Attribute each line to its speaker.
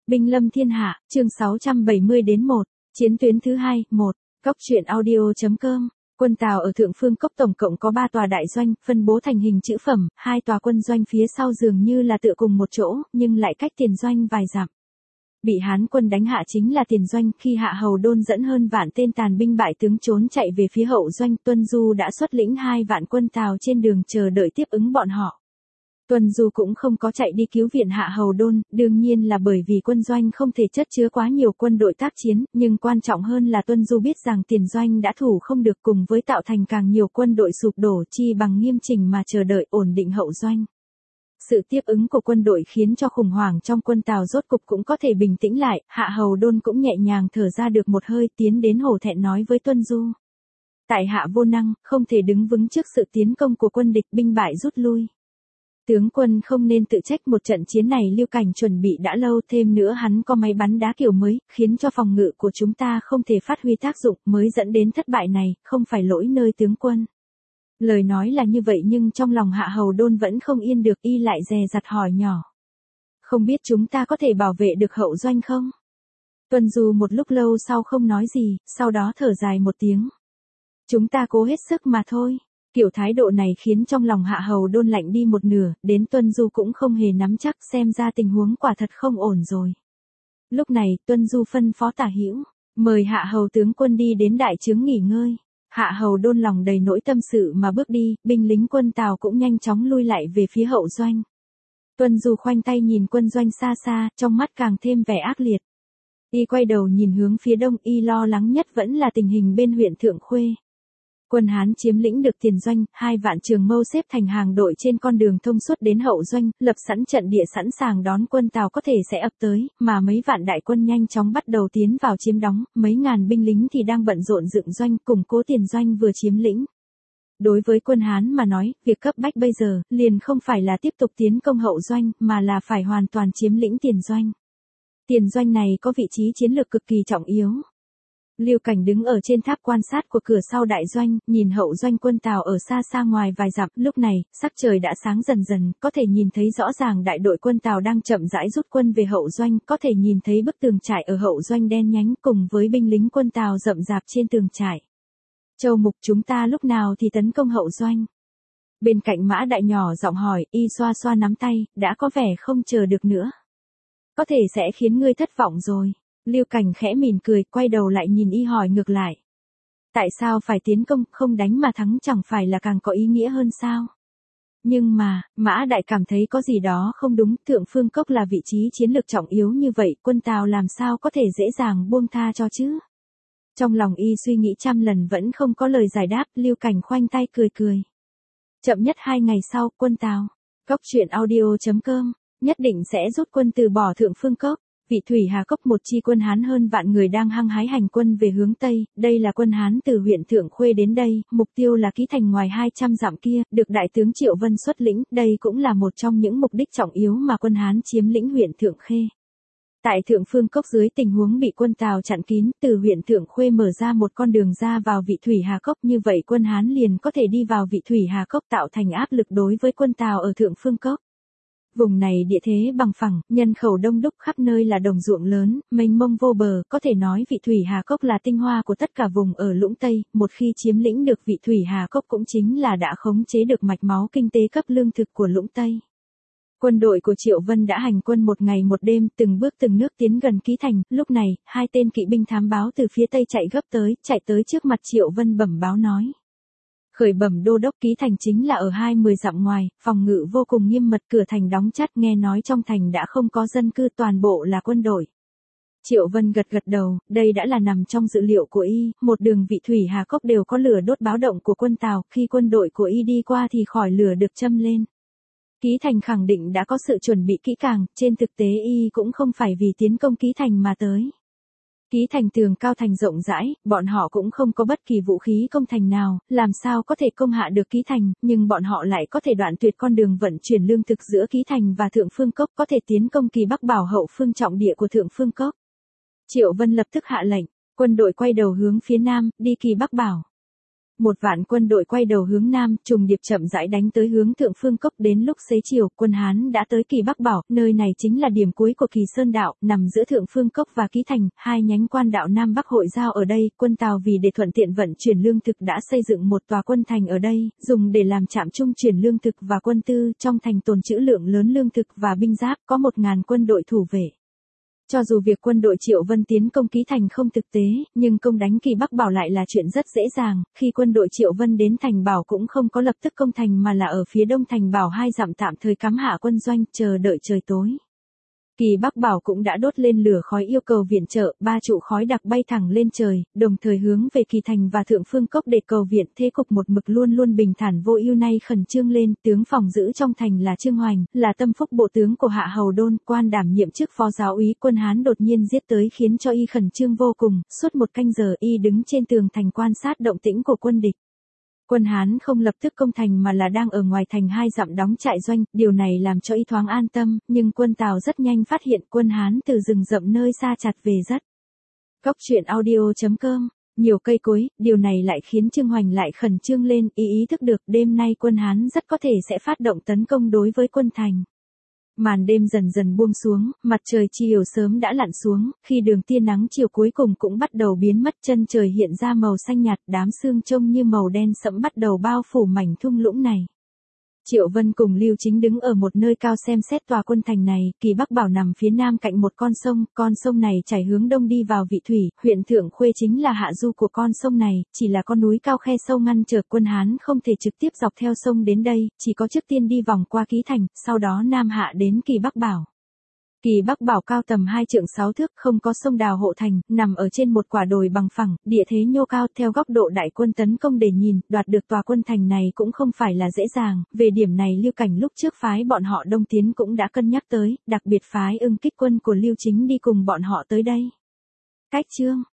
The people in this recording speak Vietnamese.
Speaker 1: Binh lâm thiên hạ, chương 670-1, chiến tuyến thứ 2, 1, Cóc truyện audio.com. Quân Tào ở Thượng Phương Cốc tổng cộng có 3 tòa đại doanh, phân bố thành hình chữ phẩm, 2 tòa quân doanh phía sau dường như là tựa cùng một chỗ, nhưng lại cách tiền doanh vài dặm. Bị Hán quân đánh hạ chính là tiền doanh, khi Hạ Hầu Đôn dẫn hơn vạn tên tàn binh bại tướng trốn chạy về phía hậu doanh, Tuân Du đã xuất lĩnh 2 vạn quân Tào trên đường chờ đợi tiếp ứng bọn họ. Tuân Du cũng không có chạy đi cứu viện Hạ Hầu Đôn, đương nhiên là bởi vì quân doanh không thể chất chứa quá nhiều quân đội tác chiến, nhưng quan trọng hơn là Tuân Du biết rằng tiền doanh đã thủ không được, cùng với tạo thành càng nhiều quân đội sụp đổ, chi bằng nghiêm chỉnh mà chờ đợi ổn định hậu doanh. Sự tiếp ứng của quân đội khiến cho khủng hoảng trong quân Tào rốt cục cũng có thể bình tĩnh lại, Hạ Hầu Đôn cũng nhẹ nhàng thở ra được một hơi, tiến đến hổ thẹn nói với Tuân Du. Tại hạ vô năng, không thể đứng vững trước sự tiến công của quân địch, binh bại rút lui. Tướng quân không nên tự trách, một trận chiến này Lưu Cảnh chuẩn bị đã lâu, thêm nữa hắn có máy bắn đá kiểu mới, khiến cho phòng ngự của chúng ta không thể phát huy tác dụng, mới dẫn đến thất bại này, không phải lỗi nơi tướng quân. Lời nói là như vậy nhưng trong lòng Hạ Hầu Đôn vẫn không yên được, y lại dè dặt hỏi nhỏ. Không biết chúng ta có thể bảo vệ được hậu doanh không? Tuân Du một lúc lâu sau không nói gì, sau đó thở dài một tiếng. Chúng ta cố hết sức mà thôi. Kiểu thái độ này khiến trong lòng Hạ Hầu Đôn lạnh đi một nửa, đến Tuân Du cũng không hề nắm chắc, xem ra tình huống quả thật không ổn rồi. Lúc này, Tuân Du phân phó Tả Hữu, mời Hạ Hầu tướng quân đi đến đại trướng nghỉ ngơi. Hạ Hầu Đôn lòng đầy nỗi tâm sự mà bước đi, binh lính quân Tào cũng nhanh chóng lui lại về phía hậu doanh. Tuân Du khoanh tay nhìn quân doanh xa xa, trong mắt càng thêm vẻ ác liệt. Y quay đầu nhìn hướng phía đông, y lo lắng nhất vẫn là tình hình bên huyện Thượng Khuê. Quân Hán chiếm lĩnh được tiền doanh, 2 vạn trường mâu xếp thành hàng đội trên con đường thông suốt đến hậu doanh, lập sẵn trận địa sẵn sàng đón quân Tào có thể sẽ ập tới, mà mấy vạn đại quân nhanh chóng bắt đầu tiến vào chiếm đóng, mấy ngàn binh lính thì đang bận rộn dựng doanh, củng cố tiền doanh vừa chiếm lĩnh. Đối với quân Hán mà nói, việc cấp bách bây giờ, liền không phải là tiếp tục tiến công hậu doanh, mà là phải hoàn toàn chiếm lĩnh tiền doanh. Tiền doanh này có vị trí chiến lược cực kỳ trọng yếu. Lưu Cảnh đứng ở trên tháp quan sát của cửa sau đại doanh, nhìn hậu doanh quân Tào ở xa xa ngoài vài dặm, lúc này, sắc trời đã sáng dần dần, có thể nhìn thấy rõ ràng đại đội quân Tào đang chậm rãi rút quân về hậu doanh, có thể nhìn thấy bức tường trại ở hậu doanh đen nhánh cùng với binh lính quân Tào rậm rạp trên tường trại. Châu Mục, chúng ta lúc nào thì tấn công hậu doanh? Bên cạnh Mã Đại nhỏ giọng hỏi, y xoa xoa nắm tay, đã có vẻ không chờ được nữa. Có thể sẽ khiến ngươi thất vọng rồi. Lưu Cảnh khẽ mỉm cười, quay đầu lại nhìn y hỏi ngược lại. Tại sao phải tiến công, không đánh mà thắng chẳng phải là càng có ý nghĩa hơn sao? Nhưng mà, Mã Đại cảm thấy có gì đó không đúng, Thượng Phương Cốc là vị trí chiến lược trọng yếu như vậy, quân Tào làm sao có thể dễ dàng buông tha cho chứ? Trong lòng y suy nghĩ trăm lần vẫn không có lời giải đáp, Lưu Cảnh khoanh tay cười cười. Chậm nhất 2 ngày sau, quân Tào, Cóc truyện audio.com, nhất định sẽ rút quân từ bỏ Thượng Phương Cốc. Vị Thủy Hà Cốc, một chi quân Hán hơn vạn người đang hăng hái hành quân về hướng Tây, đây là quân Hán từ huyện Thượng Khuê đến đây, mục tiêu là Ký Thành ngoài 200 dặm kia, được Đại tướng Triệu Vân xuất lĩnh, đây cũng là một trong những mục đích trọng yếu mà quân Hán chiếm lĩnh huyện Thượng Khê. Tại Thượng Phương Cốc dưới tình huống bị quân Tào chặn kín, từ huyện Thượng Khuê mở ra một con đường ra vào Vị Thủy Hà Cốc, như vậy quân Hán liền có thể đi vào Vị Thủy Hà Cốc tạo thành áp lực đối với quân Tào ở Thượng Phương Cốc. Vùng này địa thế bằng phẳng, nhân khẩu đông đúc, khắp nơi là đồng ruộng lớn, mênh mông vô bờ, có thể nói Vị Thủy Hà Cốc là tinh hoa của tất cả vùng ở Lũng Tây, một khi chiếm lĩnh được Vị Thủy Hà Cốc cũng chính là đã khống chế được mạch máu kinh tế cấp lương thực của Lũng Tây. Quân đội của Triệu Vân đã hành quân một ngày một đêm, từng bước từng nước tiến gần Ký Thành, lúc này, 2 tên kỵ binh thám báo từ phía Tây chạy tới trước mặt Triệu Vân bẩm báo nói. Khởi bẩm đô đốc, Ký Thành chính là ở 20 dặm ngoài, phòng ngự vô cùng nghiêm mật, cửa thành đóng chặt, nghe nói trong thành đã không có dân cư, toàn bộ là quân đội. Triệu Vân gật đầu, đây đã là nằm trong dự liệu của y, một đường Vị Thủy Hà Cốc đều có lửa đốt báo động của quân Tào, khi quân đội của y đi qua thì khỏi lửa được châm lên. Ký Thành khẳng định đã có sự chuẩn bị kỹ càng, trên thực tế y cũng không phải vì tiến công Ký Thành mà tới. Ký Thành tường cao thành rộng rãi, bọn họ cũng không có bất kỳ vũ khí công thành nào, làm sao có thể công hạ được Ký Thành, nhưng bọn họ lại có thể đoạn tuyệt con đường vận chuyển lương thực giữa Ký Thành và Thượng Phương Cốc, có thể tiến công Kỳ Bắc Bảo hậu phương trọng địa của Thượng Phương Cốc. Triệu Vân lập tức hạ lệnh, quân đội quay đầu hướng phía nam, đi Kỳ Bắc Bảo. Một vạn quân đội quay đầu hướng nam, trùng điệp chậm rãi đánh tới hướng Thượng Phương Cốc. Đến lúc xế chiều, quân Hán đã tới Kỳ Bắc Bảo, nơi này chính là điểm cuối của Kỳ Sơn đạo, nằm giữa Thượng Phương Cốc và Ký Thành, hai nhánh quan đạo Nam Bắc hội giao ở đây. Quân Tào vì để thuận tiện vận chuyển lương thực đã xây dựng một tòa quân thành ở đây, dùng để làm trạm trung chuyển lương thực và quân tư. Trong thành tồn trữ lượng lớn lương thực và binh giáp, có 1000 quân đội thủ vệ. Cho dù việc quân đội Triệu Vân tiến công Ký Thành không thực tế, nhưng công đánh Kỳ Bắc Bảo lại là chuyện rất dễ dàng. Khi quân đội Triệu Vân đến thành bảo cũng không có lập tức công thành mà là ở phía đông thành bảo 2 dặm tạm thời cắm hạ quân doanh, chờ đợi trời tối. Kỳ Bắc Bảo cũng đã đốt lên lửa khói yêu cầu viện trợ, 3 trụ khói đặc bay thẳng lên trời, đồng thời hướng về Kỳ Thành và Thượng Phương Cốc để cầu viện. Thế cục một mực luôn luôn bình thản vô ưu nay khẩn trương lên. Tướng phòng giữ trong thành là Trương Hoành, là tâm phúc bộ tướng của Hạ Hầu Đôn, quan đảm nhiệm chức phó giáo úy. Quân Hán đột nhiên giết tới khiến cho y khẩn trương vô cùng. Suốt 1 canh giờ y đứng trên tường thành quan sát động tĩnh của quân địch. Quân Hán không lập tức công thành mà là đang ở ngoài thành 2 dặm đóng trại doanh, điều này làm cho y thoáng an tâm, nhưng quân Tào rất nhanh phát hiện quân Hán từ rừng rậm nơi xa chặt về rất. Góc truyện audio.com, nhiều cây cối, điều này lại khiến Trương Hoành lại khẩn trương lên, ý thức được đêm nay quân Hán rất có thể sẽ phát động tấn công đối với quân thành. Màn đêm dần dần buông xuống, mặt trời chiều sớm đã lặn xuống, khi đường tia nắng chiều cuối cùng cũng bắt đầu biến mất, chân trời hiện ra màu xanh nhạt, đám sương trông như màu đen sẫm bắt đầu bao phủ mảnh thung lũng này. Triệu Vân cùng Lưu Chính đứng ở một nơi cao xem xét tòa quân thành này. Kỳ Bắc Bảo nằm phía nam cạnh một con sông này chảy hướng đông đi vào Vị Thủy, huyện Thượng Khuê chính là hạ du của con sông này, chỉ là con núi cao khe sâu ngăn trở quân Hán không thể trực tiếp dọc theo sông đến đây, chỉ có trước tiên đi vòng qua Ký Thành, sau đó nam hạ đến Kỳ Bắc Bảo. Kỳ Bắc Bảo cao tầm 2 trượng 6 thước, không có sông đào hộ thành, nằm ở trên một quả đồi bằng phẳng, địa thế nhô cao. Theo góc độ đại quân tấn công để nhìn, đoạt được tòa quân thành này cũng không phải là dễ dàng. Về điểm này Lưu Cảnh lúc trước phái bọn họ đông tiến cũng đã cân nhắc tới, đặc biệt phái Ưng Kích quân của Lưu Chính đi cùng bọn họ tới đây. Cách chương